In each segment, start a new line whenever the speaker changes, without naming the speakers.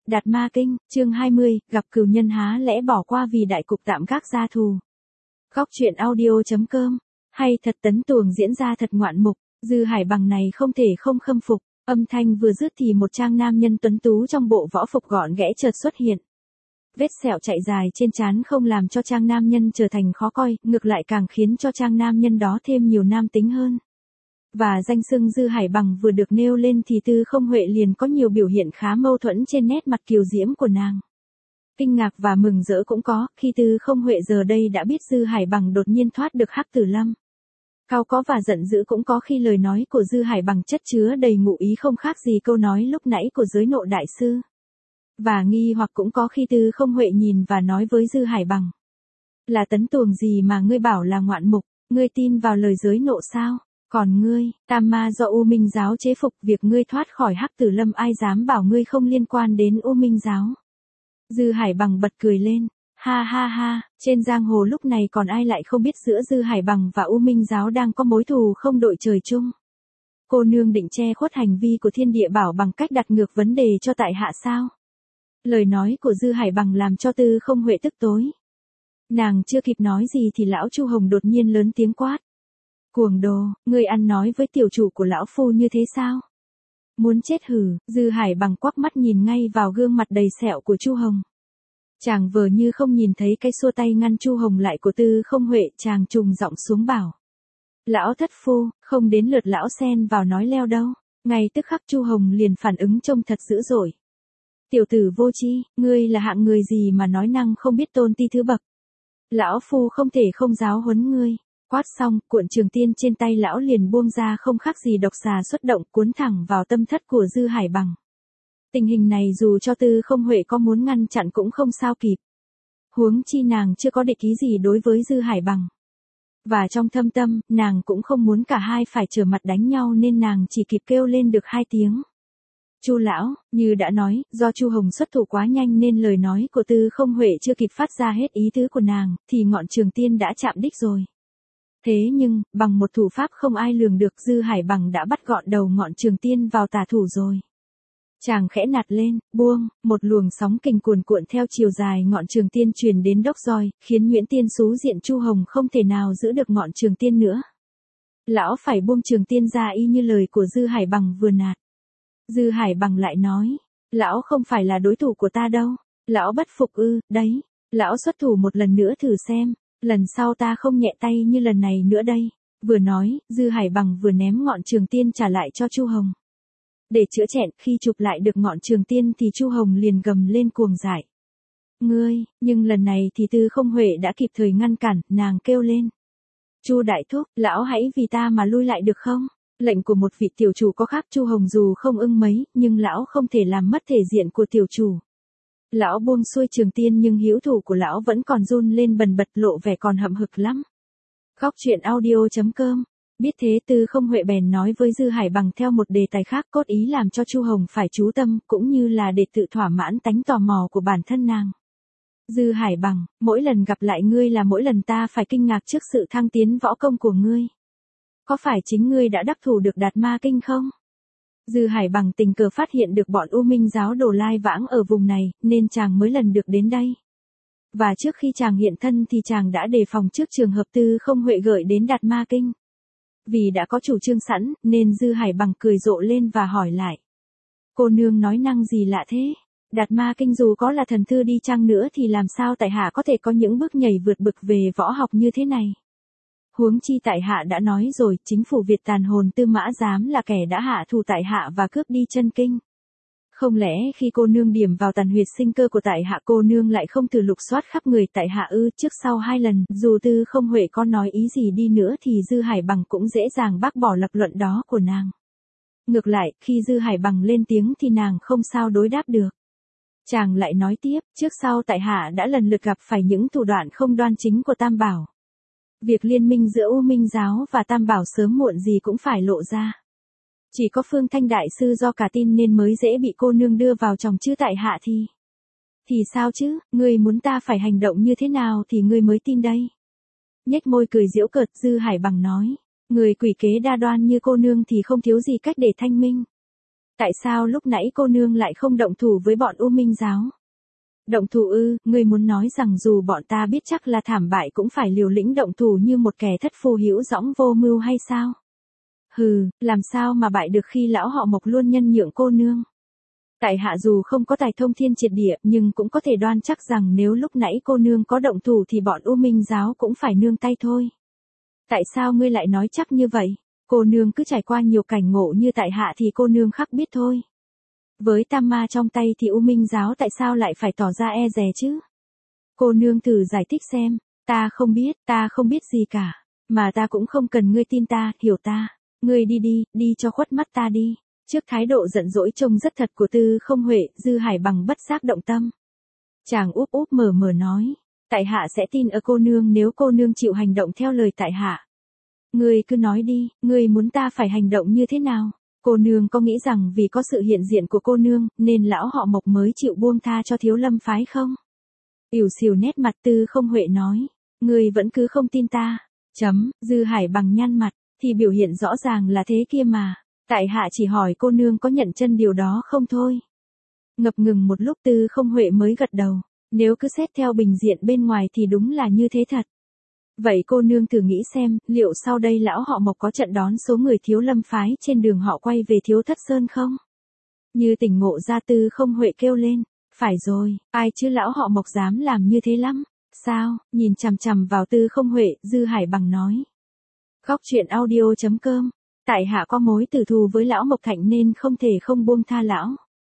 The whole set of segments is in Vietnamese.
Đạt Ma Kinh, chương 20, gặp cừu nhân há lẽ bỏ qua vì đại cục tạm gác gia thù. Góc truyện audio.com. Hay thật Tấn Tuồng diễn ra thật ngoạn mục, Dư Hải Bằng này không thể không khâm phục. Âm thanh vừa dứt thì một trang nam nhân tuấn tú trong bộ võ phục gọn ghẽ chợt xuất hiện. Vết sẹo chạy dài trên trán không làm cho trang nam nhân trở thành khó coi, ngược lại càng khiến cho trang nam nhân đó thêm nhiều nam tính hơn. Và danh xưng Dư Hải Bằng vừa được nêu lên thì Tư Không Huệ liền có nhiều biểu hiện khá mâu thuẫn trên nét mặt kiều diễm của nàng. Kinh ngạc và mừng rỡ cũng có, khi Tư Không Huệ giờ đây đã biết Dư Hải Bằng đột nhiên thoát được Hắc Tử Lâm. Cao có và giận dữ cũng có khi lời nói của Dư Hải Bằng chất chứa đầy ngụ ý không khác gì câu nói lúc nãy của giới nộ đại sư. Và nghi hoặc cũng có khi Tư Không Huệ nhìn và nói với Dư Hải Bằng. Là Tấn Tuồng gì mà ngươi bảo là ngoạn mục, ngươi tin vào lời giới nộ sao? Còn ngươi, Tam Ma do U Minh giáo chế phục, việc ngươi thoát khỏi Hắc Tử Lâm ai dám bảo ngươi không liên quan đến U Minh giáo? Dư Hải Bằng bật cười lên, ha ha ha, trên giang hồ lúc này còn ai lại không biết giữa Dư Hải Bằng và U Minh giáo đang có mối thù không đội trời chung. Cô nương định che khuất hành vi của Thiên Địa Bảo bằng cách đặt ngược vấn đề cho tại hạ sao? Lời nói của Dư Hải Bằng làm cho Tư Không Huệ tức tối. Nàng chưa kịp nói gì thì lão Chu Hồng đột nhiên lớn tiếng quát. Cuồng đồ, ngươi ăn nói với tiểu chủ của lão phu như thế sao? Muốn chết hử? Dư Hải Bằng quắc mắt nhìn ngay vào gương mặt đầy sẹo của Chu Hồng. Chàng vờ như không nhìn thấy cái xua tay ngăn Chu Hồng lại của Tư Không Huệ, chàng trùng giọng xuống bảo. Lão thất phu, không đến lượt lão xen vào nói leo đâu. Ngay tức khắc Chu Hồng liền phản ứng trông thật dữ dội. Tiểu tử vô tri, ngươi là hạng người gì mà nói năng không biết tôn ti thứ bậc? Lão phu không thể không giáo huấn ngươi. Quát xong, cuộn trường tiên trên tay lão liền buông ra không khác gì độc xà xuất động cuốn thẳng vào tâm thất của Dư Hải Bằng. Tình hình này dù cho Tư Không Huệ có muốn ngăn chặn cũng không sao kịp. Huống chi nàng chưa có địch ý gì đối với Dư Hải Bằng. Và trong thâm tâm, nàng cũng không muốn cả hai phải trở mặt đánh nhau nên nàng chỉ kịp kêu lên được 2 tiếng. Chu lão, như đã nói, do Chu Hồng xuất thủ quá nhanh nên lời nói của Tư Không Huệ chưa kịp phát ra hết ý tứ của nàng, thì ngọn trường tiên đã chạm đích rồi. Thế nhưng, bằng một thủ pháp không ai lường được, Dư Hải Bằng đã bắt gọn đầu ngọn trường tiên vào tà thủ rồi. Chàng khẽ nạt lên, buông, một luồng sóng kình cuồn cuộn theo chiều dài ngọn trường tiên truyền đến đốc roi, khiến Nguyễn Tiên Xú diện Chu Hồng không thể nào giữ được ngọn trường tiên nữa. Lão phải buông trường tiên ra y như lời của Dư Hải Bằng vừa nạt. Dư Hải Bằng lại nói, lão không phải là đối thủ của ta đâu, lão bất phục ư, đấy, lão xuất thủ một lần nữa thử xem. Lần sau ta không nhẹ tay như lần này nữa đây. Vừa nói, Dư Hải Bằng vừa ném ngọn trường tiên trả lại cho Chu Hồng. Để chữa chẹn, khi chụp lại được ngọn trường tiên thì Chu Hồng liền gầm lên cuồng dại. Ngươi, nhưng lần này thì Tư Không Huệ đã kịp thời ngăn cản, nàng kêu lên. Chu đại thúc, lão hãy vì ta mà lui lại được không? Lệnh của một vị tiểu chủ có khác. Chu Hồng dù không ưng mấy, nhưng lão không thể làm mất thể diện của tiểu chủ. Lão buông xuôi trường tiên nhưng hữu thủ của lão vẫn còn run lên bần bật, lộ vẻ còn hậm hực lắm. Góc truyện audio.com. Biết thế Tư Không Huệ bèn nói với Dư Hải Bằng theo một đề tài khác, cốt ý làm cho Chu Hồng phải chú tâm, cũng như là để tự thỏa mãn tánh tò mò của bản thân nàng. Dư Hải Bằng, mỗi lần gặp lại ngươi là mỗi lần ta phải kinh ngạc trước sự thăng tiến võ công của ngươi. Có phải chính ngươi đã đắc thủ được Đạt Ma Kinh không? Dư Hải Bằng tình cờ phát hiện được bọn U Minh giáo đồ lai vãng ở vùng này, nên chàng mới lần được đến đây. Và trước khi chàng hiện thân thì chàng đã đề phòng trước trường hợp Tư Không Huệ gợi đến Đạt Ma Kinh. Vì đã có chủ trương sẵn, nên Dư Hải Bằng cười rộ lên và hỏi lại. Cô nương nói năng gì lạ thế? Đạt Ma Kinh dù có là thần thư đi chăng nữa thì làm sao tại hạ có thể có những bước nhảy vượt bực về võ học như thế này? Huống chi tại hạ đã nói rồi, chính phủ Việt tàn hồn Tư Mã Giám là kẻ đã hạ thủ tại hạ và cướp đi chân kinh. Không lẽ khi cô nương điểm vào tàn huyệt sinh cơ của tại hạ cô nương lại không thử lục soát khắp người tại hạ ư? Trước sau 2 lần, dù Tư Không Huệ có nói ý gì đi nữa thì Dư Hải Bằng cũng dễ dàng bác bỏ lập luận đó của nàng. Ngược lại, khi Dư Hải Bằng lên tiếng thì nàng không sao đối đáp được. Chàng lại nói tiếp, trước sau tại hạ đã lần lượt gặp phải những thủ đoạn không đoan chính của Tam Bảo. Việc liên minh giữa U Minh giáo và Tam Bảo sớm muộn gì cũng phải lộ ra. Chỉ có Phương Thanh đại sư do cả tin nên mới dễ bị cô nương đưa vào chồng, chứ tại hạ thì sao chứ, ngươi muốn ta phải hành động như thế nào thì ngươi mới tin đây? Nhếch môi cười giễu cợt, Dư Hải Bằng nói, người quỷ kế đa đoan như cô nương thì không thiếu gì cách để thanh minh. Tại sao lúc nãy cô nương lại không động thủ với bọn U Minh giáo? Động thủ ư, ngươi muốn nói rằng dù bọn ta biết chắc là thảm bại cũng phải liều lĩnh động thủ như một kẻ thất phu hữu dõng vô mưu hay sao? Hừ, làm sao mà bại được khi lão họ Mộc luôn nhân nhượng cô nương? Tại hạ dù không có tài thông thiên triệt địa nhưng cũng có thể đoan chắc rằng nếu lúc nãy cô nương có động thủ thì bọn U Minh giáo cũng phải nương tay thôi. Tại sao ngươi lại nói chắc như vậy? Cô nương cứ trải qua nhiều cảnh ngộ như tại hạ thì cô nương khắc biết thôi. Với tam ma trong tay thì U Minh giáo tại sao lại phải tỏ ra e dè chứ? Cô nương thử giải thích xem, ta không biết gì cả, mà ta cũng không cần ngươi tin ta, hiểu ta. Ngươi đi cho khuất mắt ta đi. Trước thái độ giận dỗi trông rất thật của Tư Không Huệ, Dư Hải Bằng bất giác động tâm. Chàng úp úp mở mở nói, tại hạ sẽ tin ở cô nương nếu cô nương chịu hành động theo lời tại hạ. Ngươi cứ nói đi, ngươi muốn ta phải hành động như thế nào? Cô nương có nghĩ rằng vì có sự hiện diện của cô nương, nên lão họ Mộc mới chịu buông tha cho Thiếu Lâm phái không? Ỉu xìu nét mặt Tư Không Huệ nói, ngươi vẫn cứ không tin ta. Dư Hải Bằng nhăn mặt, thì biểu hiện rõ ràng là thế kia mà. Tại hạ chỉ hỏi cô nương có nhận chân điều đó không thôi. Ngập ngừng một lúc Tư Không Huệ mới gật đầu. Nếu cứ xét theo bình diện bên ngoài thì đúng là như thế thật. Vậy cô nương thử nghĩ xem, liệu sau đây lão họ Mộc có trận đón số người Thiếu Lâm phái trên đường họ quay về Thiếu Thất Sơn không? Như tỉnh ngộ ra Tư Không Huệ kêu lên. Phải rồi, ai chứ lão họ Mộc dám làm như thế lắm. Sao? Nhìn chằm chằm vào Tư Không Huệ, Dư Hải Bằng nói. Góc truyện audio.com. Tại hạ có mối tử thù với lão Mộc Thạnh nên không thể không buông tha lão.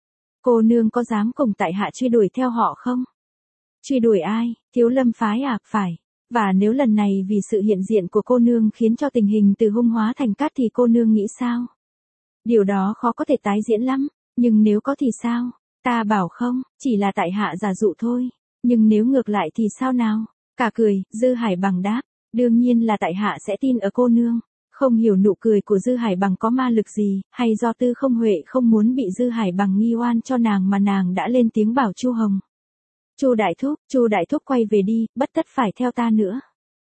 Cô nương có dám cùng tại hạ truy đuổi theo họ không? Truy đuổi ai? Thiếu Lâm phái à? Phải. Và nếu lần này vì sự hiện diện của cô nương khiến cho tình hình từ hung hóa thành cát thì cô nương nghĩ sao? Điều đó khó có thể tái diễn lắm. Nhưng nếu có thì sao? Ta bảo không, chỉ là tại hạ giả dụ thôi. Nhưng nếu ngược lại thì sao nào? Cả cười, Dư Hải Bằng đáp. Đương nhiên là tại hạ sẽ tin ở cô nương. Không hiểu nụ cười của Dư Hải Bằng có ma lực gì, hay do Tư Không Huệ không muốn bị Dư Hải Bằng nghi oan cho nàng mà nàng đã lên tiếng bảo Chu Hồng. Chu Đại Thúc quay về đi, bất tất phải theo ta nữa.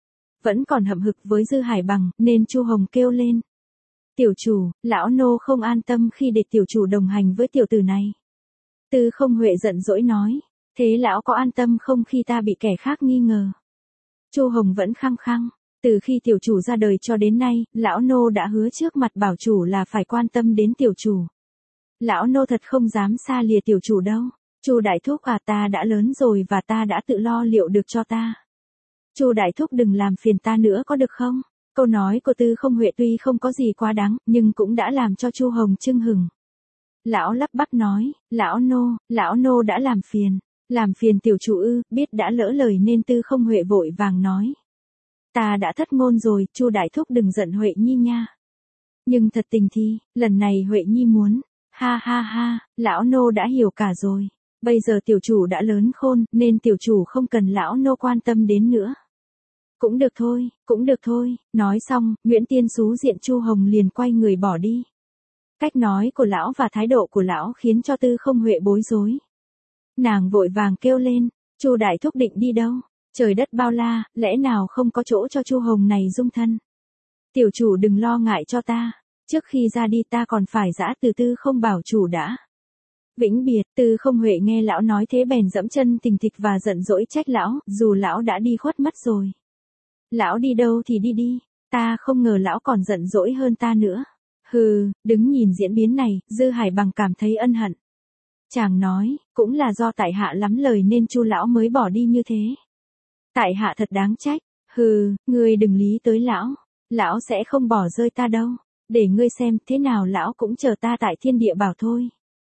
Vẫn còn hậm hực với Dư Hải Bằng, nên Chu Hồng kêu lên. Tiểu chủ, lão nô không an tâm khi để tiểu chủ đồng hành với tiểu tử này. Tư Không Huệ giận dỗi nói, thế lão có an tâm không khi ta bị kẻ khác nghi ngờ? Chu Hồng vẫn khăng khăng. Từ khi tiểu chủ ra đời cho đến nay, lão nô đã hứa trước mặt bảo chủ là phải quan tâm đến tiểu chủ. Lão nô thật không dám xa lìa tiểu chủ đâu. Chu Đại Thúc à, ta đã lớn rồi và ta đã tự lo liệu được cho ta. Chu Đại Thúc đừng làm phiền ta nữa có được không? Câu nói của Tư Không Huệ tuy không có gì quá đáng, nhưng cũng đã làm cho Chu Hồng chưng hừng. Lão lắp bắp nói, lão nô đã làm phiền tiểu chủ ư? Biết đã lỡ lời nên Tư Không Huệ vội vàng nói. Ta đã thất ngôn rồi, Chu Đại Thúc đừng giận Huệ Nhi nha. Nhưng thật tình thì, lần này Huệ Nhi muốn. Ha, lão nô đã hiểu cả rồi. Bây giờ tiểu chủ đã lớn khôn, nên tiểu chủ không cần lão nô quan tâm đến nữa. Cũng được thôi. Nói xong, Nguyễn Tiên xú diện Chu Hồng liền quay người bỏ đi. Cách nói của lão và thái độ của lão khiến cho Tư Không Huệ bối rối. Nàng vội vàng kêu lên, Chu Đại Thúc định đi đâu? Trời đất bao la, lẽ nào không có chỗ cho Chu Hồng này dung thân? Tiểu chủ đừng lo ngại cho ta, trước khi ra đi ta còn phải giã từ Tư Không bảo chủ đã. Vĩnh biệt, Tư Không Huệ nghe lão nói thế bèn dẫm chân tình thịch và giận dỗi trách lão, dù lão đã đi khuất mất rồi. Lão đi đâu thì đi, ta không ngờ lão còn giận dỗi hơn ta nữa. Hừ, đứng nhìn diễn biến này, Dư Hải Bằng cảm thấy ân hận. Chàng nói, cũng là do tại hạ lắm lời nên Chu lão mới bỏ đi như thế. Tại hạ thật đáng trách. Hừ, ngươi đừng lý tới lão sẽ không bỏ rơi ta đâu. Để ngươi xem, thế nào lão cũng chờ ta tại Thiên Địa Bảo thôi.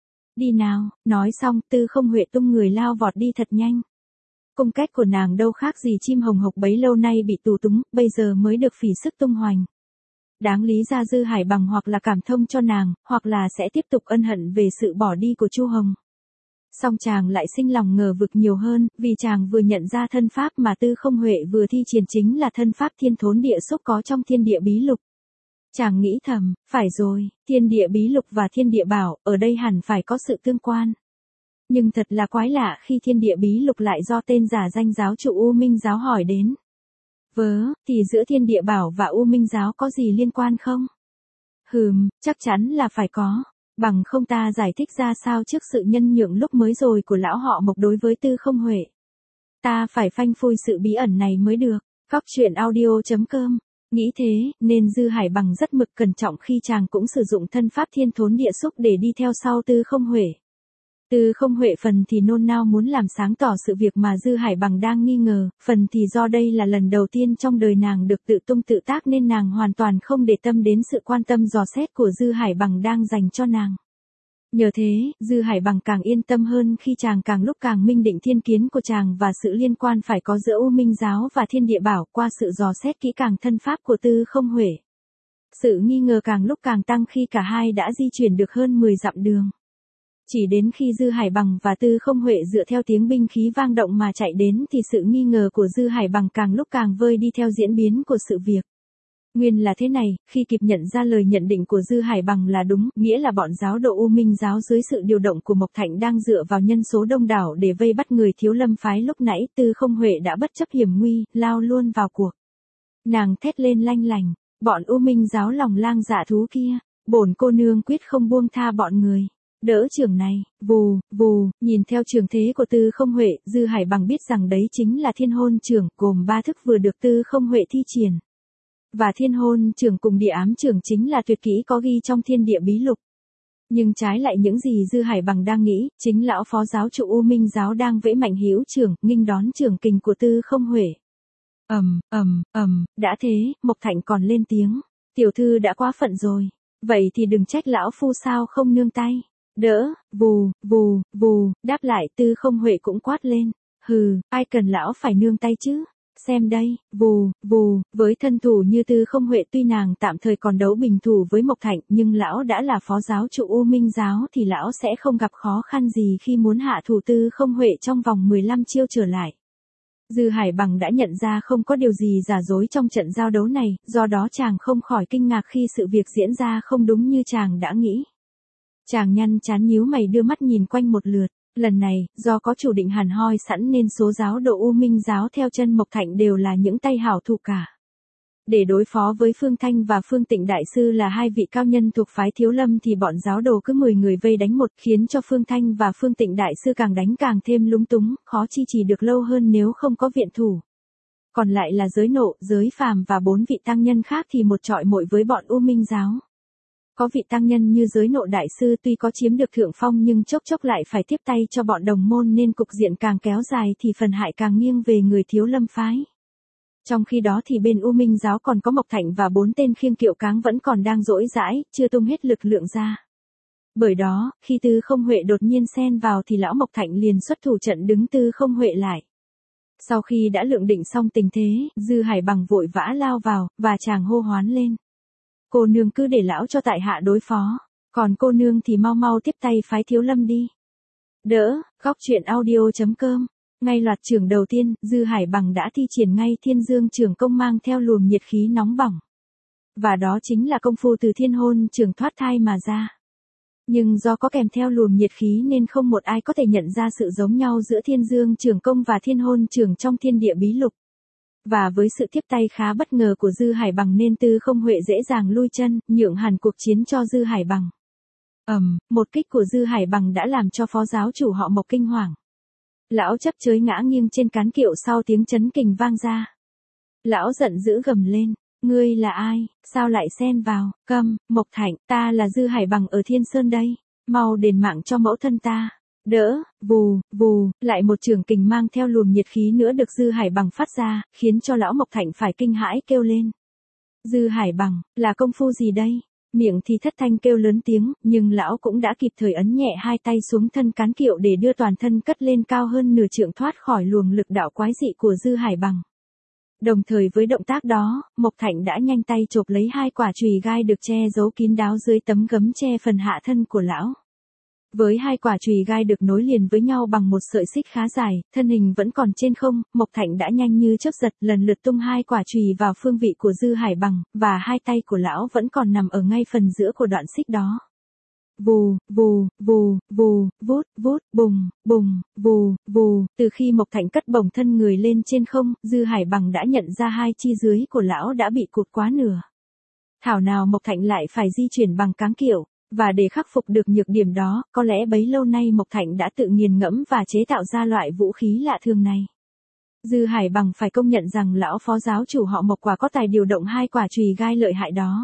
Đi nào, nói xong, Tư Không Huệ tung người lao vọt đi thật nhanh. Cung cách của nàng đâu khác gì chim hồng hộc bấy lâu nay bị tù túng, bây giờ mới được phỉ sức tung hoành. Đáng lý ra Dư Hải Bằng hoặc là cảm thông cho nàng, hoặc là sẽ tiếp tục ân hận về sự bỏ đi của Chu Hồng. Song chàng lại sinh lòng ngờ vực nhiều hơn, vì chàng vừa nhận ra thân pháp mà Tư Không Huệ vừa thi triển chính là thân pháp thiên thốn địa xúc có trong thiên địa bí lục. Chàng nghĩ thầm, phải rồi, thiên địa bí lục và thiên địa bảo, ở đây hẳn phải có sự tương quan. Nhưng thật là quái lạ khi thiên địa bí lục lại do tên giả danh giáo chủ U Minh giáo hỏi đến. Thì giữa thiên địa bảo và U Minh giáo có gì liên quan không? Chắc chắn là phải có. Bằng không ta giải thích ra sao trước sự nhân nhượng lúc mới rồi của lão họ Mộc đối với Tư Không Huệ. Ta phải phanh phui sự bí ẩn này mới được. Góc truyện audio.com. Nghĩ thế, nên Dư Hải Bằng rất mực cẩn trọng khi chàng cũng sử dụng thân pháp thiên thốn địa xúc để đi theo sau Tư Không Huệ. Tư Không Huệ phần thì nôn nao muốn làm sáng tỏ sự việc mà Dư Hải Bằng đang nghi ngờ, phần thì do đây là lần đầu tiên trong đời nàng được tự tung tự tác nên nàng hoàn toàn không để tâm đến sự quan tâm dò xét của Dư Hải Bằng đang dành cho nàng. Nhờ thế, Dư Hải Bằng càng yên tâm hơn khi chàng càng lúc càng minh định thiên kiến của chàng và sự liên quan phải có giữa U Minh Giáo và Thiên Địa Bảo qua sự dò xét kỹ càng thân pháp của Tư Không Huệ. Sự nghi ngờ càng lúc càng tăng khi cả hai đã di chuyển được hơn 10 dặm đường. Chỉ đến khi Dư Hải Bằng và Tư Không Huệ dựa theo tiếng binh khí vang động mà chạy đến thì sự nghi ngờ của Dư Hải Bằng càng lúc càng vơi đi theo diễn biến của sự việc. Nguyên là thế này, khi kịp nhận ra lời nhận định của Dư Hải Bằng là đúng, nghĩa là bọn giáo độ U Minh Giáo dưới sự điều động của Mộc Thạnh đang dựa vào nhân số đông đảo để vây bắt người Thiếu Lâm phái lúc nãy, Tư Không Huệ đã bất chấp hiểm nguy, lao luôn vào cuộc. Nàng thét lên lanh lành, bọn U Minh Giáo lòng lang dạ thú kia, bổn cô nương quyết không buông tha bọn người. Đỡ trường này, vù, vù, nhìn theo trường thế của Tư Không Huệ, Dư Hải Bằng biết rằng đấy chính là Thiên Hôn Trường, gồm 3 thức vừa được Tư Không Huệ thi triển. Và Thiên Hôn Trường cùng Địa Ám Trường chính là tuyệt kỹ có ghi trong Thiên Địa Bí Lục. Nhưng trái lại những gì Dư Hải Bằng đang nghĩ, chính lão phó giáo chủ U Minh Giáo đang vẫy mạnh hữu trường, nghênh đón trường kình của Tư Không Huệ. Đã thế, Mộc Thạnh còn lên tiếng, tiểu thư đã quá phận rồi, vậy thì đừng trách lão phu sao không nương tay. Đỡ, vù, vù, vù, đáp lại Tư Không Huệ cũng quát lên, hừ, ai cần lão phải nương tay chứ, xem đây, vù, vù, với thân thủ như Tư Không Huệ tuy nàng tạm thời còn đấu bình thủ với Mộc Thạnh nhưng lão đã là phó giáo chủ U Minh Giáo thì lão sẽ không gặp khó khăn gì khi muốn hạ thủ Tư Không Huệ trong vòng 15 chiêu trở lại. Dư Hải Bằng đã nhận ra không có điều gì giả dối trong trận giao đấu này, do đó chàng không khỏi kinh ngạc khi sự việc diễn ra không đúng như chàng đã nghĩ. Chàng nhăn chán nhíu mày đưa mắt nhìn quanh một lượt, lần này, do có chủ định hàn hoi sẵn nên số giáo độ U Minh Giáo theo chân Mộc Thạnh đều là những tay hảo thủ cả. Để đối phó với Phương Thanh và Phương Tịnh Đại Sư là hai vị cao nhân thuộc phái Thiếu Lâm thì bọn giáo đồ cứ 10 người vây đánh một khiến cho Phương Thanh và Phương Tịnh Đại Sư càng đánh càng thêm lúng túng, khó chi trì được lâu hơn nếu không có viện thủ. Còn lại là Giới Nộ, Giới Phàm và 4 vị tăng nhân khác thì một trọi một với bọn U Minh Giáo. Có vị tăng nhân như Giới Nộ Đại Sư tuy có chiếm được thượng phong nhưng chốc chốc lại phải tiếp tay cho bọn đồng môn nên cục diện càng kéo dài thì phần hại càng nghiêng về người Thiếu Lâm phái. Trong khi đó thì bên U Minh Giáo còn có Mộc Thạnh và 4 tên khiêng kiệu cáng vẫn còn đang dỗi dãi, chưa tung hết lực lượng ra. Bởi đó, khi Tư Không Huệ đột nhiên xen vào thì lão Mộc Thạnh liền xuất thủ trận đứng Tư Không Huệ lại. Sau khi đã lượng định xong tình thế, Dư Hải Bằng vội vã lao vào, và chàng hô hoán lên. Cô nương cứ để lão cho tại hạ đối phó, còn cô nương thì mau mau tiếp tay phái Thiếu Lâm đi. Đỡ, góc truyện audio.com. Ngay loạt trường đầu tiên, Dư Hải Bằng đã thi triển ngay Thiên Dương Trường Công mang theo luồng nhiệt khí nóng bỏng. Và đó chính là công phu từ Thiên Hôn Trường thoát thai mà ra. Nhưng do có kèm theo luồng nhiệt khí nên không một ai có thể nhận ra sự giống nhau giữa Thiên Dương Trường Công và Thiên Hôn Trường trong Thiên Địa Bí Lục. Và với sự tiếp tay khá bất ngờ của Dư Hải Bằng nên Tư Không Huệ dễ dàng lui chân, nhượng hẳn cuộc chiến cho Dư Hải Bằng. Một kích của Dư Hải Bằng đã làm cho phó giáo chủ họ Mộc kinh hoàng. Lão chấp chới ngã nghiêng trên cán kiệu sau tiếng chấn kình vang ra. Lão giận dữ gầm lên, ngươi là ai, sao lại xen vào, câm, Mộc Thạnh, ta là Dư Hải Bằng ở Thiên Sơn đây, mau đền mạng cho mẫu thân ta. Đỡ, vù, vù, lại một trường kình mang theo luồng nhiệt khí nữa được Dư Hải Bằng phát ra, khiến cho lão Mộc Thạnh phải kinh hãi kêu lên. Dư Hải Bằng, là công phu gì đây? Miệng thì thất thanh kêu lớn tiếng, nhưng lão cũng đã kịp thời ấn nhẹ hai tay xuống thân cán kiệu để đưa toàn thân cất lên cao hơn nửa trượng thoát khỏi luồng lực đạo quái dị của Dư Hải Bằng. Đồng thời với động tác đó, Mộc Thạnh đã nhanh tay chộp lấy hai quả chùy gai được che giấu kín đáo dưới tấm gấm che phần hạ thân của lão. Với hai quả chùy gai được nối liền với nhau bằng một sợi xích khá dài, thân hình vẫn còn trên không, Mộc Thạnh đã nhanh như chớp giật lần lượt tung hai quả chùy vào phương vị của Dư Hải Bằng, và hai tay của lão vẫn còn nằm ở ngay phần giữa của đoạn xích đó. Vù, vù, vù, vù, vút, vút, bùng, bùng, vù, vù, từ khi Mộc Thạnh cất bổng thân người lên trên không, Dư Hải Bằng đã nhận ra hai chi dưới của lão đã bị cụt quá nửa. Thảo nào Mộc Thạnh lại phải di chuyển bằng cáng kiệu. Và để khắc phục được nhược điểm đó, có lẽ bấy lâu nay Mộc Thạnh đã tự nghiền ngẫm và chế tạo ra loại vũ khí lạ thường này. Dư Hải Bằng phải công nhận rằng lão phó giáo chủ họ Mộc quả có tài điều động hai quả chùy gai lợi hại đó.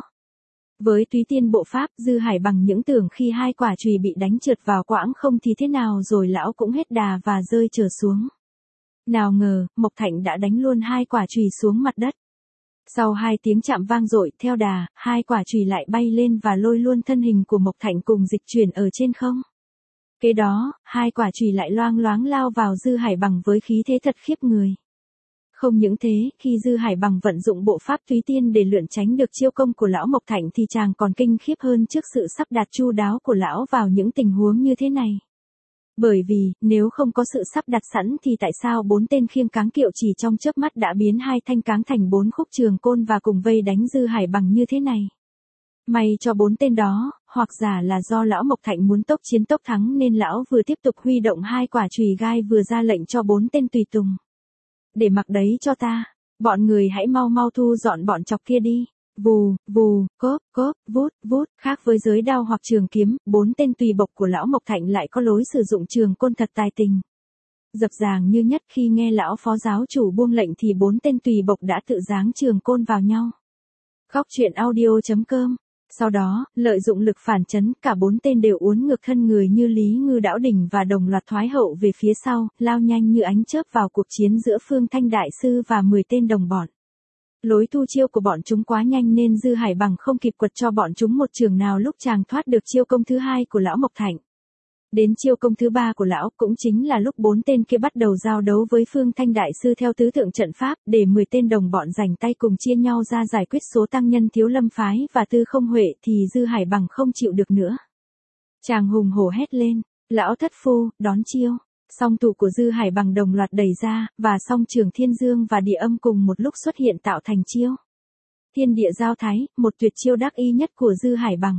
Với túy tiên bộ pháp, Dư Hải Bằng những tưởng khi hai quả chùy bị đánh trượt vào quãng không thì thế nào rồi lão cũng hết đà và rơi trở xuống. Nào ngờ, Mộc Thạnh đã đánh luôn hai quả chùy xuống mặt đất. Sau hai tiếng chạm vang dội theo đà, hai quả chùy lại bay lên và lôi luôn thân hình của Mộc Thạnh cùng dịch chuyển ở trên không. Kế đó, hai quả chùy lại loang loáng lao vào Dư Hải Bằng với khí thế thật khiếp người. Không những thế, khi Dư Hải Bằng vận dụng bộ pháp túy tiên để lượn tránh được chiêu công của lão Mộc Thạnh thì chàng còn kinh khiếp hơn trước sự sắp đặt chu đáo của lão vào những tình huống như thế này. Bởi vì, nếu không có sự sắp đặt sẵn thì tại sao bốn tên khiêng cáng kiệu chỉ trong chớp mắt đã biến hai thanh cáng thành bốn khúc trường côn và cùng vây đánh Dư Hải Bằng như thế này? May cho bốn tên đó, hoặc giả là do lão Mộc Thạnh muốn tốc chiến tốc thắng nên lão vừa tiếp tục huy động hai quả chùy gai vừa ra lệnh cho bốn tên tùy tùng. Để mặc đấy cho ta, bọn người hãy mau mau thu dọn bọn chọc kia đi. Vù, vù, cốp, cốp, vút, vút, khác với giới đao hoặc trường kiếm, bốn tên tùy bộc của lão Mộc Thạnh lại có lối sử dụng trường côn thật tài tình. Dập dàng như nhất khi nghe lão phó giáo chủ buông lệnh thì bốn tên tùy bộc đã tự giáng trường côn vào nhau. Góc truyện audio.com. Sau đó, lợi dụng lực phản chấn, cả bốn tên đều uốn ngược thân người như Lý Ngư Đảo Đỉnh và đồng loạt thoái hậu về phía sau, lao nhanh như ánh chớp vào cuộc chiến giữa Phương Thanh Đại Sư và 10 tên đồng bọn. Lối thu chiêu của bọn chúng quá nhanh nên Dư Hải Bằng không kịp quật cho bọn chúng một trường nào lúc chàng thoát được chiêu công thứ hai của lão Mộc Thạnh. Đến chiêu công thứ ba của lão cũng chính là lúc bốn tên kia bắt đầu giao đấu với Phương Thanh Đại Sư theo tứ tượng trận pháp để 10 tên đồng bọn giành tay cùng chia nhau ra giải quyết số tăng nhân Thiếu Lâm Phái và Tư Không Huệ thì Dư Hải Bằng không chịu được nữa. Chàng hùng hổ hét lên, lão thất phu, đón chiêu. Song thủ của Dư Hải Bằng đồng loạt đẩy ra, và song trường Thiên Dương và Địa Âm cùng một lúc xuất hiện tạo thành chiêu Thiên Địa Giao Thái, một tuyệt chiêu đắc y nhất của Dư Hải Bằng.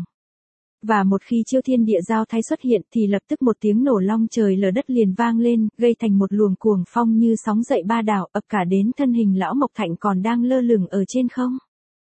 Và một khi chiêu Thiên Địa Giao Thái xuất hiện thì lập tức một tiếng nổ long trời lở đất liền vang lên, gây thành một luồng cuồng phong như sóng dậy ba đảo ập cả đến thân hình lão Mộc Thạnh còn đang lơ lửng ở trên không.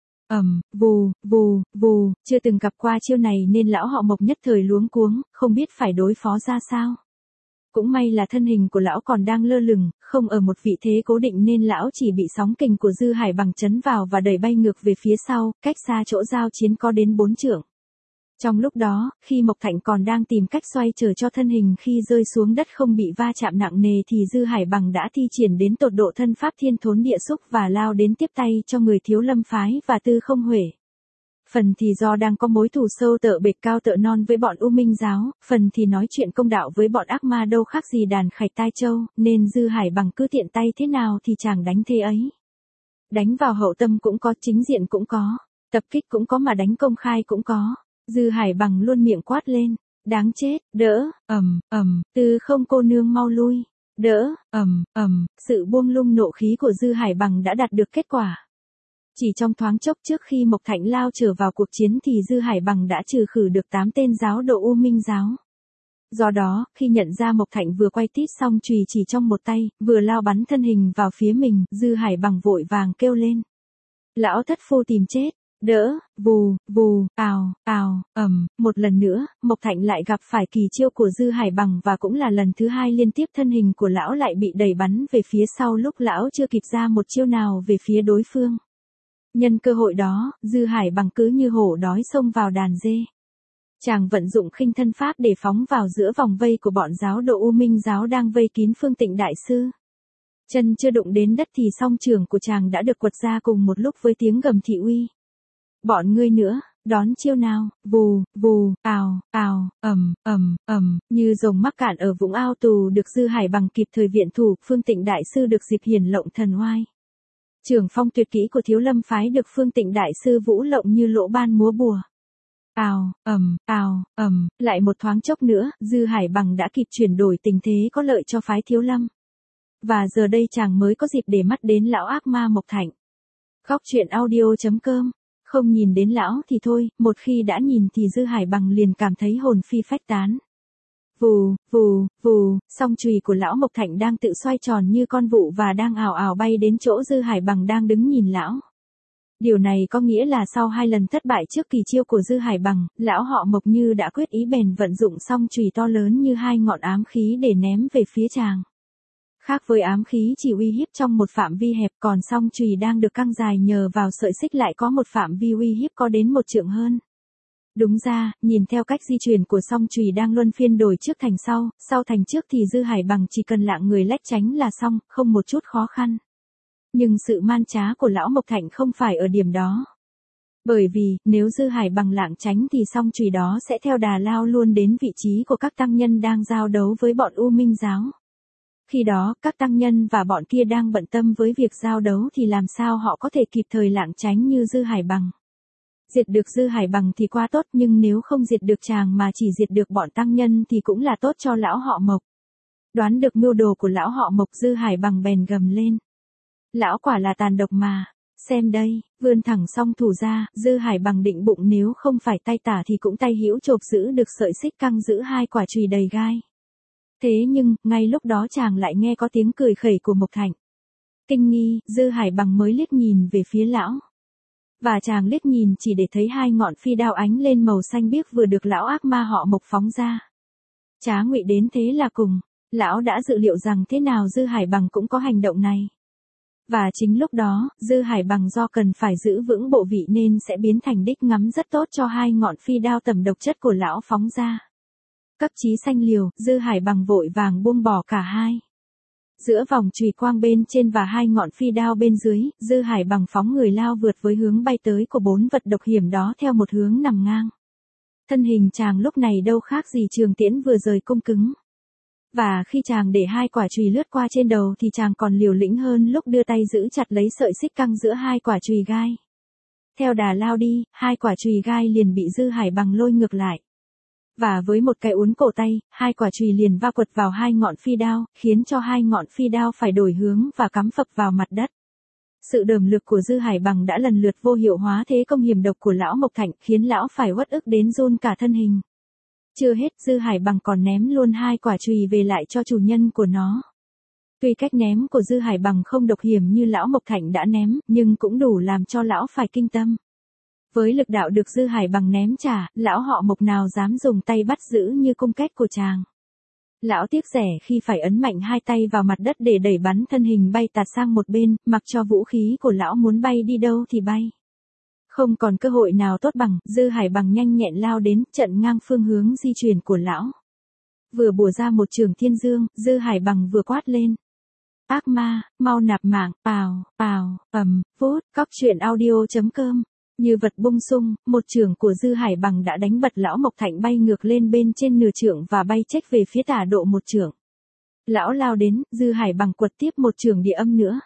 Vù, vù, vù, chưa từng gặp qua chiêu này nên lão họ Mộc nhất thời luống cuống, không biết phải đối phó ra sao. Cũng may là thân hình của lão còn đang lơ lửng, không ở một vị thế cố định nên lão chỉ bị sóng kình của Dư Hải Bằng chấn vào và đẩy bay ngược về phía sau, cách xa chỗ giao chiến có đến 4 trượng. Trong lúc đó, khi Mộc Thạnh còn đang tìm cách xoay trở cho thân hình khi rơi xuống đất không bị va chạm nặng nề thì Dư Hải Bằng đã thi triển đến tột độ thân pháp thiên thốn địa xúc và lao đến tiếp tay cho người Thiếu Lâm Phái và Tư Không Huệ. Phần thì do đang có mối thù sâu tợ bệt cao tợ non với bọn U Minh Giáo, phần thì nói chuyện công đạo với bọn ác ma đâu khác gì đàn khạch tai châu, nên Dư Hải Bằng cứ tiện tay thế nào thì chàng đánh thế ấy. Đánh vào hậu tâm cũng có, chính diện cũng có, tập kích cũng có mà đánh công khai cũng có. Dư Hải Bằng luôn miệng quát lên, đáng chết, đỡ, Tư Không cô nương mau lui, đỡ, sự buông lung nộ khí của Dư Hải Bằng đã đạt được kết quả. Chỉ trong thoáng chốc trước khi Mộc Thạnh lao trở vào cuộc chiến thì Dư Hải Bằng đã trừ khử được 8 tên giáo đồ U Minh Giáo. Do đó, khi nhận ra Mộc Thạnh vừa quay tít xong chùy chỉ trong một tay, vừa lao bắn thân hình vào phía mình, Dư Hải Bằng vội vàng kêu lên. Lão thất phu tìm chết. Đỡ, vù, vù, ào, ào, một lần nữa, Mộc Thạnh lại gặp phải kỳ chiêu của Dư Hải Bằng và cũng là lần thứ hai liên tiếp thân hình của lão lại bị đẩy bắn về phía sau lúc lão chưa kịp ra một chiêu nào về phía đối phương. Nhân cơ hội đó, Dư Hải Bằng cứ như hổ đói xông vào đàn dê. Chàng vận dụng khinh thân pháp để phóng vào giữa vòng vây của bọn giáo đồ U Minh Giáo đang vây kín Phương Tịnh Đại Sư. Chân chưa đụng đến đất thì song trường của chàng đã được quật ra cùng một lúc với tiếng gầm thị uy. Bọn ngươi nữa, đón chiêu nào, vù, vù, ào, ào, như rồng mắc cạn ở vũng ao tù được Dư Hải Bằng kịp thời viện thủ, Phương Tịnh Đại Sư được dịp hiển lộng thần oai. Trường phong tuyệt kỹ của Thiếu Lâm Phái được Phương Tịnh Đại Sư vũ lộng như lỗ ban múa bùa. Ào, lại một thoáng chốc nữa, Dư Hải Bằng đã kịp chuyển đổi tình thế có lợi cho phái Thiếu Lâm. Và giờ đây chàng mới có dịp để mắt đến lão ác ma Mộc Thạnh. Góc truyện audio.com. Không nhìn đến lão thì thôi, một khi đã nhìn thì Dư Hải Bằng liền cảm thấy hồn phi phách tán. Vù, vù, vù, song chùy của lão Mộc Thạnh đang tự xoay tròn như con vụ và đang ào ào bay đến chỗ Dư Hải Bằng đang đứng nhìn lão. Điều này có nghĩa là sau 2 lần thất bại trước kỳ chiêu của Dư Hải Bằng, lão họ Mộc như đã quyết ý bèn vận dụng song chùy to lớn như 2 ngọn ám khí để ném về phía chàng. Khác với ám khí chỉ uy hiếp trong một phạm vi hẹp, còn song chùy đang được căng dài nhờ vào sợi xích lại có một phạm vi uy hiếp có đến 1 trượng hơn. Đúng ra, nhìn theo cách di chuyển của song chùy đang luân phiên đổi trước thành sau thành trước thì Dư Hải Bằng chỉ cần lạng người lách tránh là xong, không một chút khó khăn. Nhưng sự man trá của lão Mộc Thạnh không phải ở điểm đó. Bởi vì, nếu Dư Hải Bằng lạng tránh thì song chùy đó sẽ theo đà lao luôn đến vị trí của các tăng nhân đang giao đấu với bọn U Minh giáo. Khi đó, các tăng nhân và bọn kia đang bận tâm với việc giao đấu thì làm sao họ có thể kịp thời lảng tránh như Dư Hải Bằng. Diệt được Dư Hải Bằng thì quá tốt, nhưng nếu không diệt được chàng mà chỉ diệt được bọn tăng nhân thì cũng là tốt cho lão họ Mộc. Đoán được mưu đồ của lão họ Mộc, Dư Hải Bằng bèn gầm lên. Lão quả là tàn độc mà, xem đây, vươn thẳng song thủ ra, Dư Hải Bằng định bụng nếu không phải tay tả thì cũng tay hữu chộp giữ được sợi xích căng giữ 2 quả chùy đầy gai. Thế nhưng, ngay lúc đó chàng lại nghe có tiếng cười khẩy của Mộc Thạnh. Kinh nghi, Dư Hải Bằng mới liếc nhìn về phía lão. Và chàng liếc nhìn chỉ để thấy 2 ngọn phi đao ánh lên màu xanh biếc vừa được lão ác ma họ Mộc phóng ra. Trá ngụy đến thế là cùng, lão đã dự liệu rằng thế nào Dư Hải Bằng cũng có hành động này. Và chính lúc đó, Dư Hải Bằng do cần phải giữ vững bộ vị nên sẽ biến thành đích ngắm rất tốt cho 2 ngọn phi đao tầm độc chất của lão phóng ra. Cấp chí sanh liều, Dư Hải Bằng vội vàng buông bỏ cả hai. Giữa vòng chùy quang bên trên và 2 ngọn phi đao bên dưới, Dư Hải Bằng phóng người lao vượt với hướng bay tới của 4 vật độc hiểm đó theo một hướng nằm ngang. Thân hình chàng lúc này đâu khác gì trường tiễn vừa rời cung cứng. Và khi chàng để 2 quả chùy lướt qua trên đầu thì chàng còn liều lĩnh hơn lúc đưa tay giữ chặt lấy sợi xích căng giữa 2 quả chùy gai. Theo đà lao đi, 2 quả chùy gai liền bị Dư Hải Bằng lôi ngược lại. Và với một cái uốn cổ tay, 2 quả chùy liền va quật vào 2 ngọn phi đao, khiến cho 2 ngọn phi đao phải đổi hướng và cắm phập vào mặt đất. Sự đờm lực của Dư Hải Bằng đã lần lượt vô hiệu hóa thế công hiểm độc của lão Mộc Thạnh, khiến lão phải uất ức đến run cả thân hình. Chưa hết, Dư Hải Bằng còn ném luôn 2 quả chùy về lại cho chủ nhân của nó. Tuy cách ném của Dư Hải Bằng không độc hiểm như lão Mộc Thạnh đã ném, nhưng cũng đủ làm cho lão phải kinh tâm. Với lực đạo được Dư Hải Bằng ném trả, lão họ Mộc nào dám dùng tay bắt giữ như cung cách của chàng. Lão tiếc rẻ khi phải ấn mạnh 2 tay vào mặt đất để đẩy bắn thân hình bay tạt sang một bên, mặc cho vũ khí của lão muốn bay đi đâu thì bay. Không còn cơ hội nào tốt bằng, Dư Hải Bằng nhanh nhẹn lao đến, chặn ngang phương hướng di chuyển của lão. Vừa bùa ra một trường thiên dương, Dư Hải Bằng vừa quát lên. Ác ma, mau nạp mạng, phút, cóc truyện audio.com. Như vật bung sung, một chưởng của Dư Hải Bằng đã đánh bật lão Mộc Thạnh bay ngược lên bên trên nửa trượng và bay chếch về phía tả độ 1 trượng. Lão lao đến, Dư Hải Bằng quật tiếp một chưởng địa âm nữa.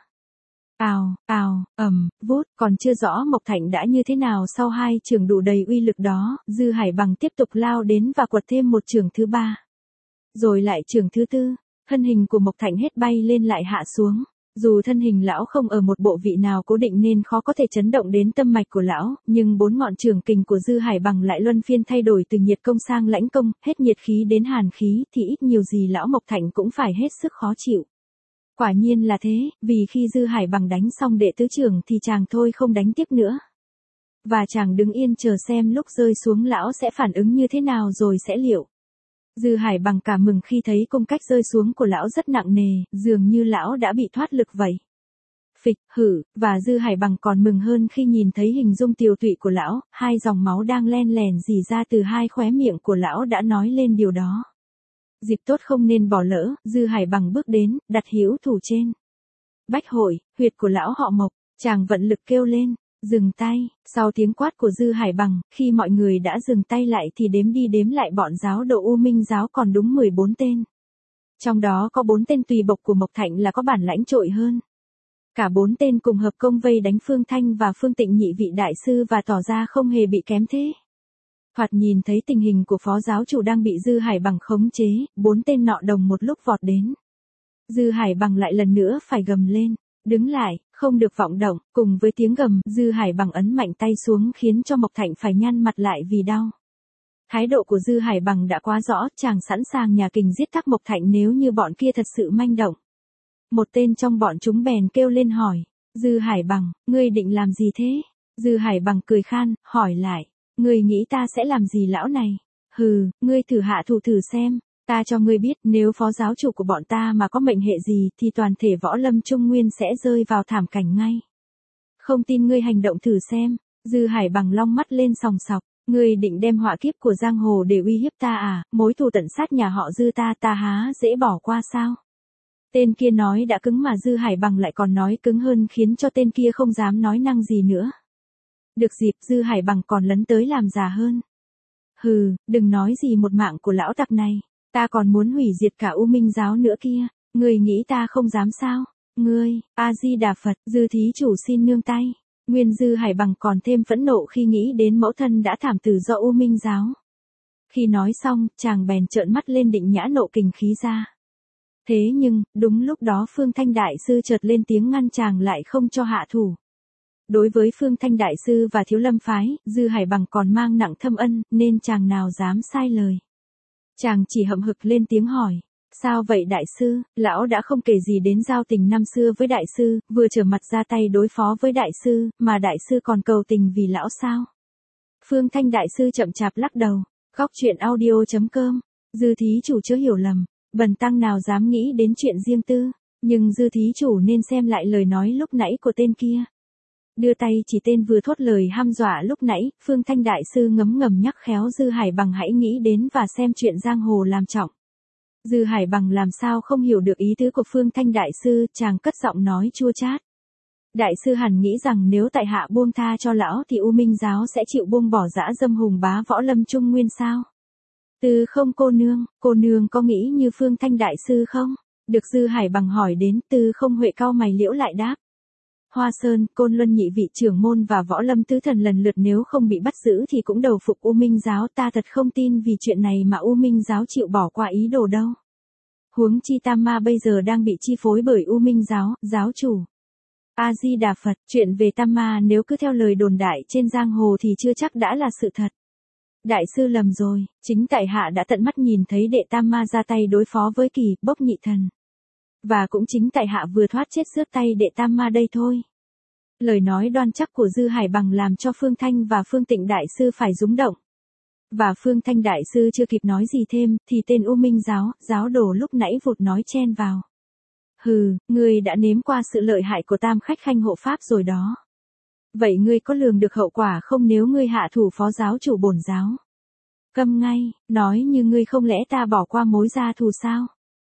Vút, còn chưa rõ Mộc Thạnh đã như thế nào sau 2 chưởng đủ đầy uy lực đó, Dư Hải Bằng tiếp tục lao đến và quật thêm một chưởng thứ 3. Rồi lại chưởng thứ 4, thân hình của Mộc Thạnh hết bay lên lại hạ xuống. Dù thân hình lão không ở một bộ vị nào cố định nên khó có thể chấn động đến tâm mạch của lão, nhưng 4 ngọn chưởng kình của Dư Hải Bằng lại luân phiên thay đổi từ nhiệt công sang lãnh công, hết nhiệt khí đến hàn khí thì ít nhiều gì lão Mộc Thạnh cũng phải hết sức khó chịu. Quả nhiên là thế, vì khi Dư Hải Bằng đánh xong đệ tứ chưởng thì chàng thôi không đánh tiếp nữa. Và chàng đứng yên chờ xem lúc rơi xuống lão sẽ phản ứng như thế nào rồi sẽ liệu. Dư Hải Bằng cả mừng khi thấy cung cách rơi xuống của lão rất nặng nề, dường như lão đã bị thoát lực vậy. Phịch, và Dư Hải Bằng còn mừng hơn khi nhìn thấy hình dung tiều tụy của lão, 2 dòng máu đang len lẻn rỉ ra từ 2 khóe miệng của lão đã nói lên điều đó. Dịp tốt không nên bỏ lỡ, Dư Hải Bằng bước đến, đặt hữu thủ trên bách hội, huyệt của lão họ Mộc, chàng vận lực kêu lên. Dừng tay, sau tiếng quát của Dư Hải Bằng, khi mọi người đã dừng tay lại thì đếm đi đếm lại bọn giáo đồ U Minh giáo còn đúng 14 tên. Trong đó có 4 tên tùy bộc của Mộc Thạnh là có bản lãnh trội hơn. Cả 4 tên cùng hợp công vây đánh Phương Thanh và Phương Tịnh nhị vị đại sư và tỏ ra không hề bị kém thế. Thoạt nhìn thấy tình hình của phó giáo chủ đang bị Dư Hải Bằng khống chế, 4 tên nọ đồng một lúc vọt đến. Dư Hải Bằng lại lần nữa phải gầm lên. Đứng lại, không được vọng động, cùng với tiếng gầm, Dư Hải Bằng ấn mạnh tay xuống khiến cho Mộc Thạnh phải nhăn mặt lại vì đau. Thái độ của Dư Hải Bằng đã quá rõ, chàng sẵn sàng nhà kình giết các Mộc Thạnh nếu như bọn kia thật sự manh động. Một tên trong bọn chúng bèn kêu lên hỏi, Dư Hải Bằng, ngươi định làm gì thế? Dư Hải Bằng cười khan, hỏi lại, ngươi nghĩ ta sẽ làm gì lão này? Hừ, ngươi thử hạ thủ thử xem, ta cho ngươi biết nếu phó giáo chủ của bọn ta mà có mệnh hệ gì thì toàn thể võ lâm Trung Nguyên sẽ rơi vào thảm cảnh ngay. Không tin ngươi hành động thử xem. Dư Hải Bằng long mắt lên sòng sọc, ngươi định đem họa kiếp của giang hồ để uy hiếp ta à, mối thù tận sát nhà họ Dư ta há dễ bỏ qua sao? Tên kia nói đã cứng mà Dư Hải Bằng lại còn nói cứng hơn khiến cho tên kia không dám nói năng gì nữa. Được dịp Dư Hải Bằng còn lấn tới làm già hơn. Hừ, đừng nói gì một mạng của lão tặc này, ta còn muốn hủy diệt cả U Minh giáo nữa kia, ngươi nghĩ ta không dám sao? Ngươi, A-di-đà Phật, Dư thí chủ xin nương tay. Nguyên Dư Hải Bằng còn thêm phẫn nộ khi nghĩ đến mẫu thân đã thảm tử do U Minh giáo. Khi nói xong, chàng bèn trợn mắt lên định nhã nộ kình khí ra. Thế nhưng, đúng lúc đó Phương Thanh Đại Sư chợt lên tiếng ngăn chàng lại không cho hạ thủ. Đối với Phương Thanh Đại Sư và Thiếu Lâm Phái, Dư Hải Bằng còn mang nặng thâm ân, nên chàng nào dám sai lời. Chàng chỉ hậm hực lên tiếng hỏi. Sao vậy Đại Sư, lão đã không kể gì đến giao tình năm xưa với Đại Sư, vừa trở mặt ra tay đối phó với Đại Sư, mà Đại Sư còn cầu tình vì lão sao? Phương Thanh Đại Sư chậm chạp lắc đầu, góc chuyện audio.com, Dư thí chủ chớ hiểu lầm, bần tăng nào dám nghĩ đến chuyện riêng tư, nhưng Dư thí chủ nên xem lại lời nói lúc nãy của tên kia. Đưa tay chỉ tên vừa thốt lời hăm dọa lúc nãy, Phương Thanh Đại Sư ngấm ngầm nhắc khéo Dư Hải Bằng hãy nghĩ đến và xem chuyện giang hồ làm trọng. Dư Hải Bằng làm sao không hiểu được ý tứ của Phương Thanh Đại Sư, chàng cất giọng nói chua chát. Đại Sư hẳn nghĩ rằng nếu tại hạ buông tha cho lão thì U Minh giáo sẽ chịu buông bỏ dã dâm hùng bá võ lâm Trung Nguyên sao? Từ không cô nương có nghĩ như Phương Thanh Đại Sư không? Được Dư Hải Bằng hỏi đến, Từ không Huệ cau mày liễu lại đáp. Hoa Sơn, Côn Luân nhị vị trưởng môn và võ lâm tứ thần lần lượt nếu không bị bắt giữ thì cũng đầu phục U Minh giáo, ta thật không tin vì chuyện này mà U Minh giáo chịu bỏ qua ý đồ đâu. Huống chi Tam Ma bây giờ đang bị chi phối bởi U Minh giáo, giáo chủ. A-di-đà Phật, chuyện về Tam Ma nếu cứ theo lời đồn đại trên giang hồ thì chưa chắc đã là sự thật. Đại Sư lầm rồi, chính tại hạ đã tận mắt nhìn thấy đệ Tam Ma ra tay đối phó với Kỳ, Bốc nhị thần. Và cũng chính tại hạ vừa thoát chết rước tay đệ Tam Ma đây thôi. Lời nói đoan chắc của Dư Hải Bằng làm cho Phương Thanh và Phương Tịnh Đại Sư phải rúng động. Và Phương Thanh Đại Sư chưa kịp nói gì thêm, thì tên U Minh giáo, giáo đồ lúc nãy vụt nói chen vào. Hừ, ngươi đã nếm qua sự lợi hại của Tam Khách Khanh hộ pháp rồi đó. Vậy ngươi có lường được hậu quả không nếu ngươi hạ thủ phó giáo chủ bổn giáo? Câm ngay, nói như ngươi không lẽ ta bỏ qua mối gia thù sao?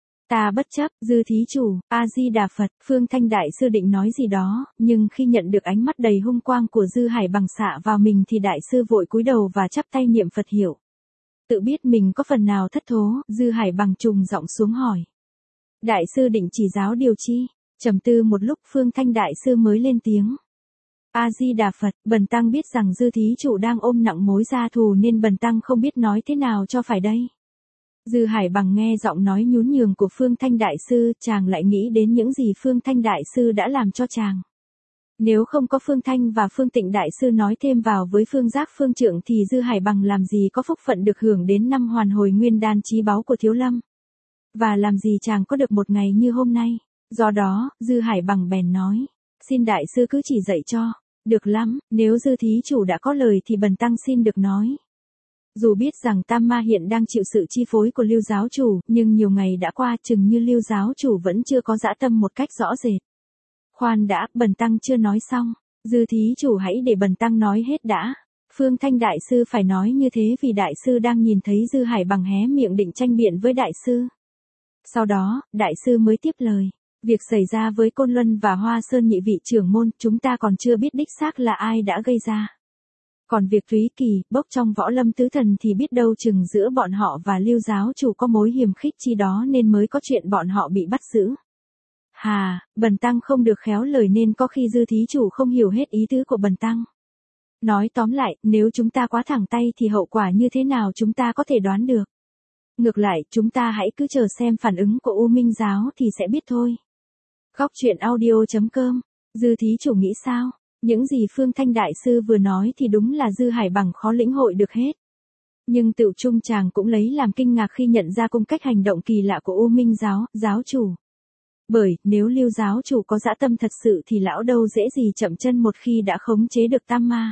Ta bất chấp, Dư thí chủ, A-di-đà Phật, Phương Thanh Đại Sư định nói gì đó, nhưng khi nhận được ánh mắt đầy hung quang của Dư Hải Bằng xạ vào mình thì Đại Sư vội cúi đầu và chắp tay niệm Phật hiệu. Tự biết mình có phần nào thất thố, Dư Hải Bằng trùng giọng xuống hỏi. Đại Sư định chỉ giáo điều chi? Trầm tư một lúc Phương Thanh Đại Sư mới lên tiếng. A-di-đà Phật, bần tăng biết rằng Dư thí chủ đang ôm nặng mối gia thù nên bần tăng không biết nói thế nào cho phải đây. Dư Hải Bằng nghe giọng nói nhún nhường của Phương Thanh Đại Sư, chàng lại nghĩ đến những gì Phương Thanh Đại Sư đã làm cho chàng. Nếu không có Phương Thanh và Phương Tịnh Đại Sư nói thêm vào với Phương Giác Phương Trượng thì Dư Hải Bằng làm gì có phúc phận được hưởng đến năm hoàn hồi nguyên đan chí báu của Thiếu Lâm. Và làm gì chàng có được một ngày như hôm nay. Do đó, Dư Hải Bằng bèn nói, xin Đại Sư cứ chỉ dạy cho. Được lắm, nếu Dư thí chủ đã có lời thì bần tăng xin được nói. Dù biết rằng Tam Ma hiện đang chịu sự chi phối của Lưu giáo chủ, nhưng nhiều ngày đã qua chừng như Lưu giáo chủ vẫn chưa có dã tâm một cách rõ rệt. Khoan đã, bần tăng chưa nói xong, Dư thí chủ hãy để bần tăng nói hết đã. Phương Thanh Đại Sư phải nói như thế vì Đại Sư đang nhìn thấy Dư Hải Bằng hé miệng định tranh biện với Đại Sư. Sau đó, Đại Sư mới tiếp lời. Việc xảy ra với Côn Luân và Hoa Sơn nhị vị trưởng môn chúng ta còn chưa biết đích xác là ai đã gây ra. Còn việc Thúy Kỳ, Bốc trong võ lâm tứ thần thì biết đâu chừng giữa bọn họ và Lưu giáo chủ có mối hiềm khích chi đó nên mới có chuyện bọn họ bị bắt giữ. Hà, bần tăng không được khéo lời nên có khi Dư thí chủ không hiểu hết ý tứ của bần tăng. Nói tóm lại, nếu chúng ta quá thẳng tay thì hậu quả như thế nào chúng ta có thể đoán được. Ngược lại, chúng ta hãy cứ chờ xem phản ứng của U Minh giáo thì sẽ biết thôi. Góc chuyện audio.com, Dư thí chủ nghĩ sao? Những gì Phương Thanh Đại Sư vừa nói thì đúng là Dư Hải Bằng khó lĩnh hội được hết. Nhưng tựu chung chàng cũng lấy làm kinh ngạc khi nhận ra cung cách hành động kỳ lạ của U Minh giáo, giáo chủ. Bởi, nếu Lưu giáo chủ có dã tâm thật sự thì lão đâu dễ gì chậm chân một khi đã khống chế được tam ma.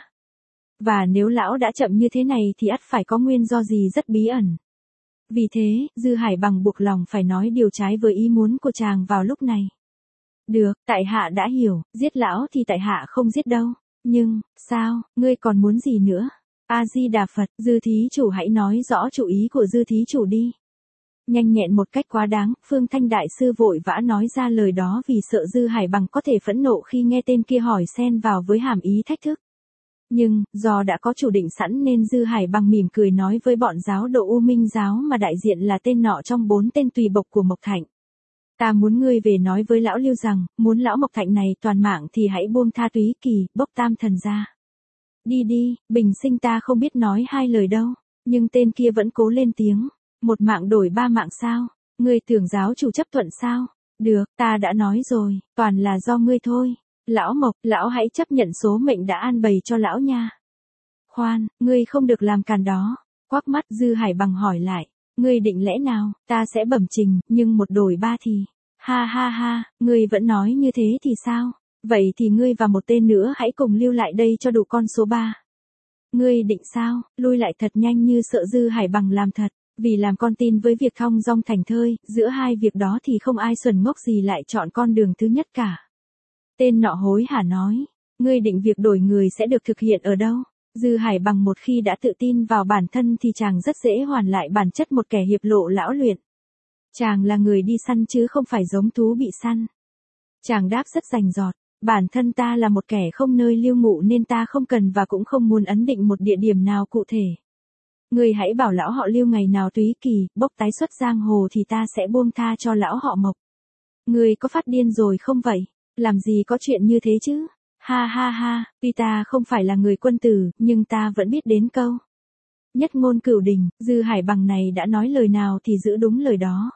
Và nếu lão đã chậm như thế này thì ắt phải có nguyên do gì rất bí ẩn. Vì thế, Dư Hải Bằng buộc lòng phải nói điều trái với ý muốn của chàng vào lúc này. Được, tại hạ đã hiểu, giết lão thì tại hạ không giết đâu. Nhưng, sao, ngươi còn muốn gì nữa? A-di-đà Phật, Dư thí chủ hãy nói rõ chủ ý của Dư thí chủ đi. Nhanh nhẹn một cách quá đáng, Phương Thanh đại sư vội vã nói ra lời đó vì sợ Dư Hải Bằng có thể phẫn nộ khi nghe tên kia hỏi xen vào với hàm ý thách thức. Nhưng, do đã có chủ định sẵn nên Dư Hải Bằng mỉm cười nói với bọn giáo độ U Minh giáo mà đại diện là tên nọ trong 4 tên tùy bộc của Mộc Thạnh. Ta muốn ngươi về nói với lão Lưu rằng, muốn lão Mộc Thạnh này toàn mạng thì hãy buông tha Túy Kỳ, bốc tam thần ra. Đi đi, bình sinh ta không biết nói 2 lời đâu. Nhưng tên kia vẫn cố lên tiếng. 1 mạng đổi 3 mạng sao? Ngươi tưởng giáo chủ chấp thuận sao? Được, ta đã nói rồi, toàn là do ngươi thôi. Lão Mộc, lão hãy chấp nhận số mệnh đã an bày cho lão nha. Khoan, ngươi không được làm càn đó. Quắc mắt Dư Hải Bằng hỏi lại. Ngươi định lẽ nào, ta sẽ bẩm trình, nhưng 1 đổi 3 thì. Ha ha ha, ngươi vẫn nói như thế thì sao? Vậy thì ngươi và 1 tên nữa hãy cùng lưu lại đây cho đủ con số 3. Ngươi định sao, lui lại thật nhanh như sợ Dư Hải Bằng làm thật. Vì làm con tin với việc thong dong thành thơi, giữa 2 việc đó thì không ai xuẩn ngốc gì lại chọn con đường thứ nhất cả. Tên nọ hối hả nói, ngươi định việc đổi người sẽ được thực hiện ở đâu? Dư Hải Bằng một khi đã tự tin vào bản thân thì chàng rất dễ hoàn lại bản chất một kẻ hiệp lộ lão luyện. Chàng là người đi săn chứ không phải giống thú bị săn. Chàng đáp rất rành rọt, bản thân ta là một kẻ không nơi lưu ngụ nên ta không cần và cũng không muốn ấn định một địa điểm nào cụ thể. Ngươi hãy bảo lão họ Lưu ngày nào Túy Kỳ, bốc tái xuất giang hồ thì ta sẽ buông tha cho lão họ Mộc. Ngươi có phát điên rồi không vậy? Làm gì có chuyện như thế chứ? Ha ha ha, tuy ta không phải là người quân tử, nhưng ta vẫn biết đến câu. Nhất ngôn cửu đình, Dư Hải Bằng này đã nói lời nào thì giữ đúng lời đó.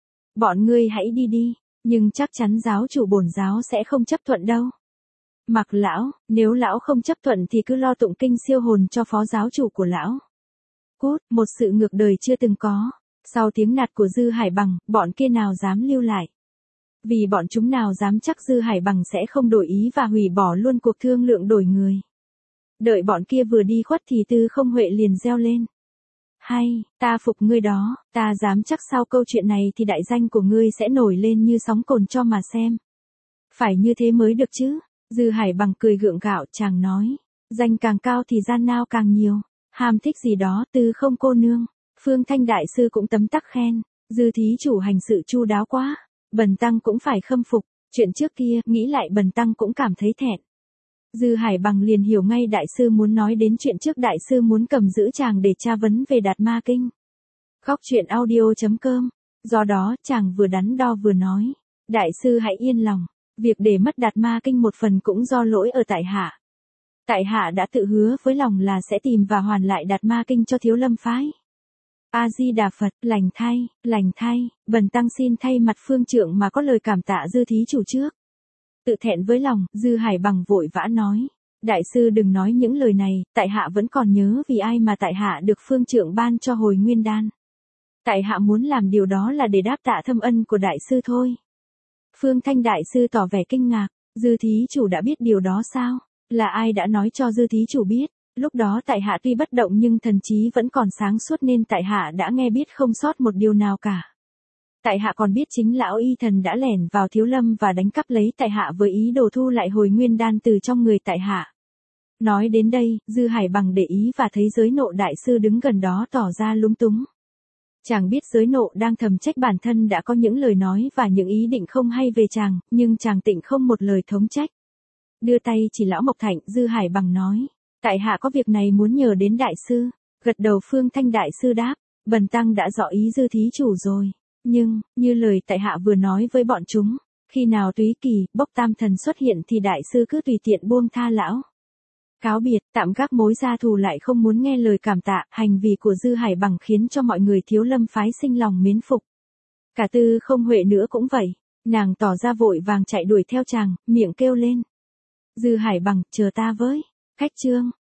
Bọn ngươi hãy đi đi, nhưng chắc chắn giáo chủ bổn giáo sẽ không chấp thuận đâu. Mặc lão, nếu lão không chấp thuận thì cứ lo tụng kinh siêu hồn cho phó giáo chủ của lão. Cút, một sự ngược đời chưa từng có. Sau tiếng nạt của Dư Hải Bằng, bọn kia nào dám lưu lại. Vì bọn chúng nào dám chắc Dư Hải Bằng sẽ không đổi ý và hủy bỏ luôn cuộc thương lượng đổi người. Đợi bọn kia vừa đi khuất thì Tư Không Huệ liền reo lên. Hay, ta phục ngươi đó, ta dám chắc sau câu chuyện này thì đại danh của ngươi sẽ nổi lên như sóng cồn cho mà xem. Phải như thế mới được chứ. Dư Hải Bằng cười gượng gạo chàng nói. Danh càng cao thì gian nao càng nhiều. Ham thích gì đó Tư Không cô nương. Phương Thanh đại sư cũng tấm tắc khen. Dư thí chủ hành sự chu đáo quá. Bần tăng cũng phải khâm phục. Chuyện trước kia, nghĩ lại bần tăng cũng cảm thấy thẹn. Dư Hải Bằng liền hiểu ngay đại sư muốn nói đến chuyện trước đại sư muốn cầm giữ chàng để tra vấn về Đạt Ma Kinh. Góc truyện audio.com. Do đó, chàng vừa đắn đo vừa nói. Đại sư hãy yên lòng. Việc để mất Đạt Ma Kinh một phần cũng do lỗi ở tại hạ. Tại hạ đã tự hứa với lòng là sẽ tìm và hoàn lại Đạt Ma Kinh cho Thiếu Lâm phái. A-di-đà Phật, lành thay, bần tăng xin thay mặt phương trượng mà có lời cảm tạ Dư thí chủ trước. Tự thẹn với lòng, Dư Hải Bằng vội vã nói. Đại sư đừng nói những lời này, tại hạ vẫn còn nhớ vì ai mà tại hạ được phương trượng ban cho hồi nguyên đan. Tại hạ muốn làm điều đó là để đáp tạ thâm ân của đại sư thôi. Phương Thanh đại sư tỏ vẻ kinh ngạc, Dư thí chủ đã biết điều đó sao? Là ai đã nói cho Dư thí chủ biết? Lúc đó tại hạ tuy bất động nhưng thần trí vẫn còn sáng suốt nên tại hạ đã nghe biết không sót một điều nào cả. Tại hạ còn biết chính lão y thần đã lẻn vào Thiếu Lâm và đánh cắp lấy tại hạ với ý đồ thu lại hồi nguyên đan từ trong người tại hạ. Nói đến đây, Dư Hải Bằng để ý và thấy Giới Nộ đại sư đứng gần đó tỏ ra lúng túng. Chàng biết Giới Nộ đang thầm trách bản thân đã có những lời nói và những ý định không hay về chàng, nhưng chàng tịnh không một lời thống trách. Đưa tay chỉ lão Mộc Thạnh, Dư Hải Bằng nói, tại hạ có việc này muốn nhờ đến đại sư. Gật đầu Phương Thanh đại sư đáp, bần tăng đã rõ ý Dư thí chủ rồi. Nhưng, như lời tại hạ vừa nói với bọn chúng, khi nào Túy Kỳ, bốc tam thần xuất hiện thì đại sư cứ tùy tiện buông tha lão. Cáo biệt, tạm gác mối gia thù lại không muốn nghe lời cảm tạ, hành vi của Dư Hải Bằng khiến cho mọi người Thiếu Lâm phái sinh lòng mến phục. Cả Tư Không Huệ nữa cũng vậy, nàng tỏ ra vội vàng chạy đuổi theo chàng, miệng kêu lên. Dư Hải Bằng, chờ ta với. Khách trương,